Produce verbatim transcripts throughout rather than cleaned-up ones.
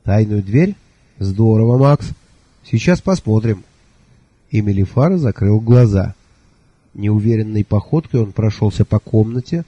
Тайную дверь? Здорово, Макс. Сейчас посмотрим. И Мелифара закрыл глаза. Неуверенной походкой он прошелся по комнате.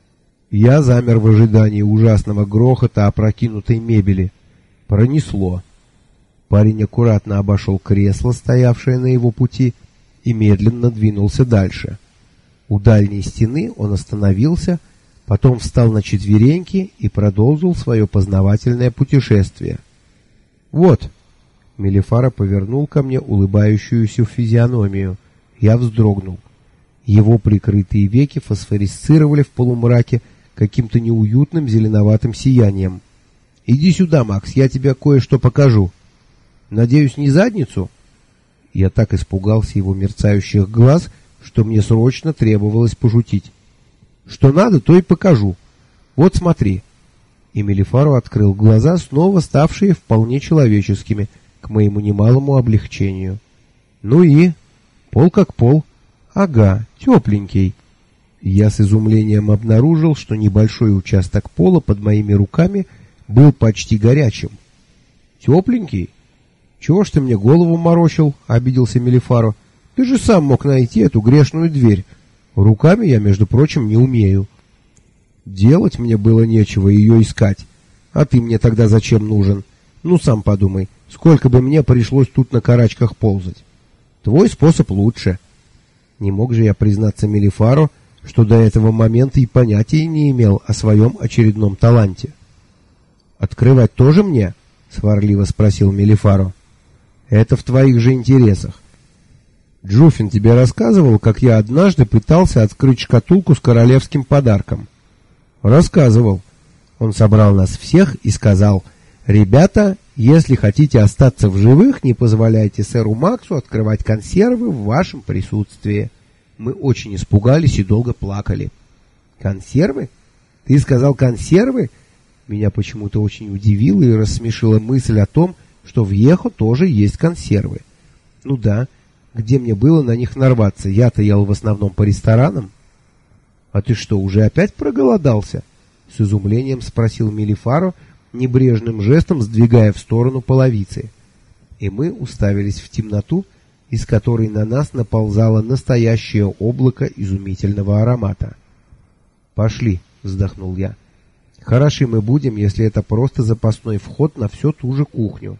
Я замер в ожидании ужасного грохота опрокинутой мебели. Пронесло. Парень аккуратно обошел кресло, стоявшее на его пути, и медленно двинулся дальше. У дальней стены он остановился, потом встал на четвереньки и продолжил свое познавательное путешествие. «Вот!» — Мелифара повернул ко мне улыбающуюся физиономию. Я вздрогнул. Его прикрытые веки фосфорисцировали в полумраке каким-то неуютным зеленоватым сиянием. «Иди сюда, Макс, я тебе кое-что покажу. Надеюсь, не задницу?» Я так испугался его мерцающих глаз, что мне срочно требовалось пошутить. «Что надо, то и покажу. Вот смотри». И Мелифаро открыл глаза, снова ставшие вполне человеческими, к моему немалому облегчению. «Ну и? Пол как пол. Ага, тепленький». Я с изумлением обнаружил, что небольшой участок пола под моими руками был почти горячим. «Тепленький? Чего ж ты мне голову морочил?» — обиделся Мелифаро. «Ты же сам мог найти эту грешную дверь. Руками я, между прочим, не умею». «Делать мне было нечего ее искать. А ты мне тогда зачем нужен? Ну, сам подумай, сколько бы мне пришлось тут на карачках ползать. Твой способ лучше». Не мог же я признаться Мелифаро, что до этого момента и понятия не имел о своем очередном таланте. «Открывать тоже мне?» — сварливо спросил Мелифаро. «Это в твоих же интересах. Джуфин тебе рассказывал, как я однажды пытался открыть шкатулку с королевским подарком?» «Рассказывал. Он собрал нас всех и сказал: ребята, если хотите остаться в живых, не позволяйте сэру Максу открывать консервы в вашем присутствии». Мы очень испугались и долго плакали. «Консервы? Ты сказал консервы?» Меня почему-то очень удивила и рассмешила мысль о том, что в Ехо тоже есть консервы. Ну да, где мне было на них нарваться? Я-то ел в основном по ресторанам. «А ты что, уже опять проголодался?» — с изумлением спросил Мелифаро, небрежным жестом сдвигая в сторону половицы. И мы уставились в темноту, из которой на нас наползало настоящее облако изумительного аромата. «Пошли», — вздохнул я. «Хороши мы будем, если это просто запасной вход на всю ту же кухню».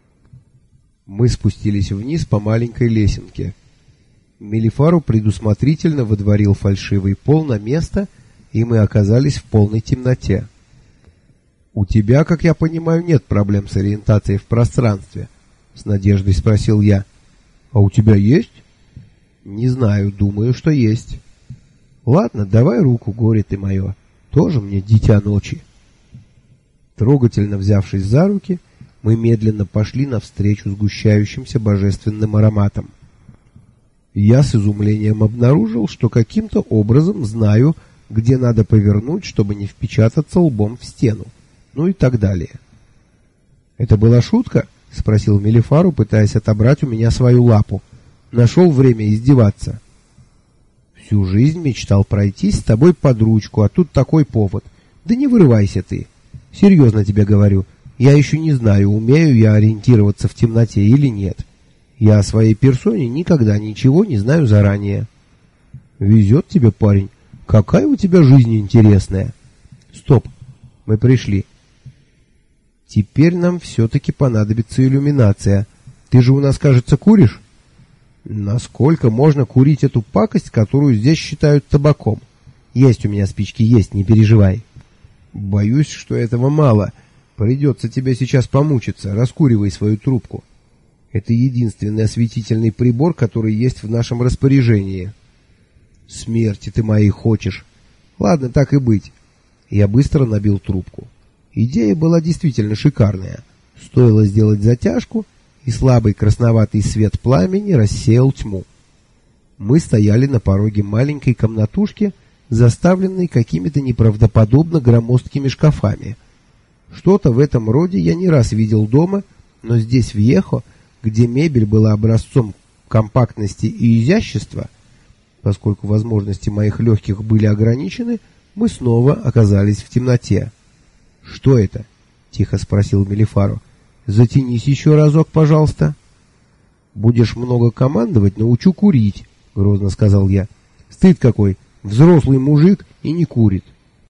Мы спустились вниз по маленькой лесенке. Мелифаро предусмотрительно выдворил фальшивый пол на место, и мы оказались в полной темноте. «У тебя, как я понимаю, нет проблем с ориентацией в пространстве?» — с надеждой спросил я. «А у тебя есть?» «Не знаю, думаю, что есть». «Ладно, давай руку, горе ты мое, тоже мне дитя ночи». Трогательно взявшись за руки, мы медленно пошли навстречу сгущающимся божественным ароматам. Я с изумлением обнаружил, что каким-то образом знаю, где надо повернуть, чтобы не впечататься лбом в стену, ну и так далее. «Это была шутка?» — спросил Мелифаро, пытаясь отобрать у меня свою лапу. «Нашел время издеваться». «Всю жизнь мечтал пройтись с тобой под ручку, а тут такой повод. Да не вырывайся ты. Серьезно тебе говорю, я еще не знаю, умею я ориентироваться в темноте или нет. Я о своей персоне никогда ничего не знаю заранее». «Везет тебе, парень. Какая у тебя жизнь интересная». «Стоп, мы пришли». «Теперь нам все-таки понадобится иллюминация. Ты же у нас, кажется, куришь?» «Насколько можно курить эту пакость, которую здесь считают табаком? Есть у меня спички, есть, не переживай». «Боюсь, что этого мало. Придется тебе сейчас помучиться. Раскуривай свою трубку. Это единственный осветительный прибор, который есть в нашем распоряжении». «Смерти ты моей хочешь. Ладно, так и быть». Я быстро набил трубку. Идея была действительно шикарная. Стоило сделать затяжку, и слабый красноватый свет пламени рассеял тьму. Мы стояли на пороге маленькой комнатушки, заставленной какими-то неправдоподобно громоздкими шкафами. Что-то в этом роде я не раз видел дома, но здесь, в Ехо, где мебель была образцом компактности и изящества, поскольку возможности моих легких были ограничены, мы снова оказались в темноте. «Что это?» — тихо спросил Мелифаро. Затянись еще разок, пожалуйста. Будешь много командовать, научу курить, грозно сказал я. Стыд какой, взрослый мужик и не курит.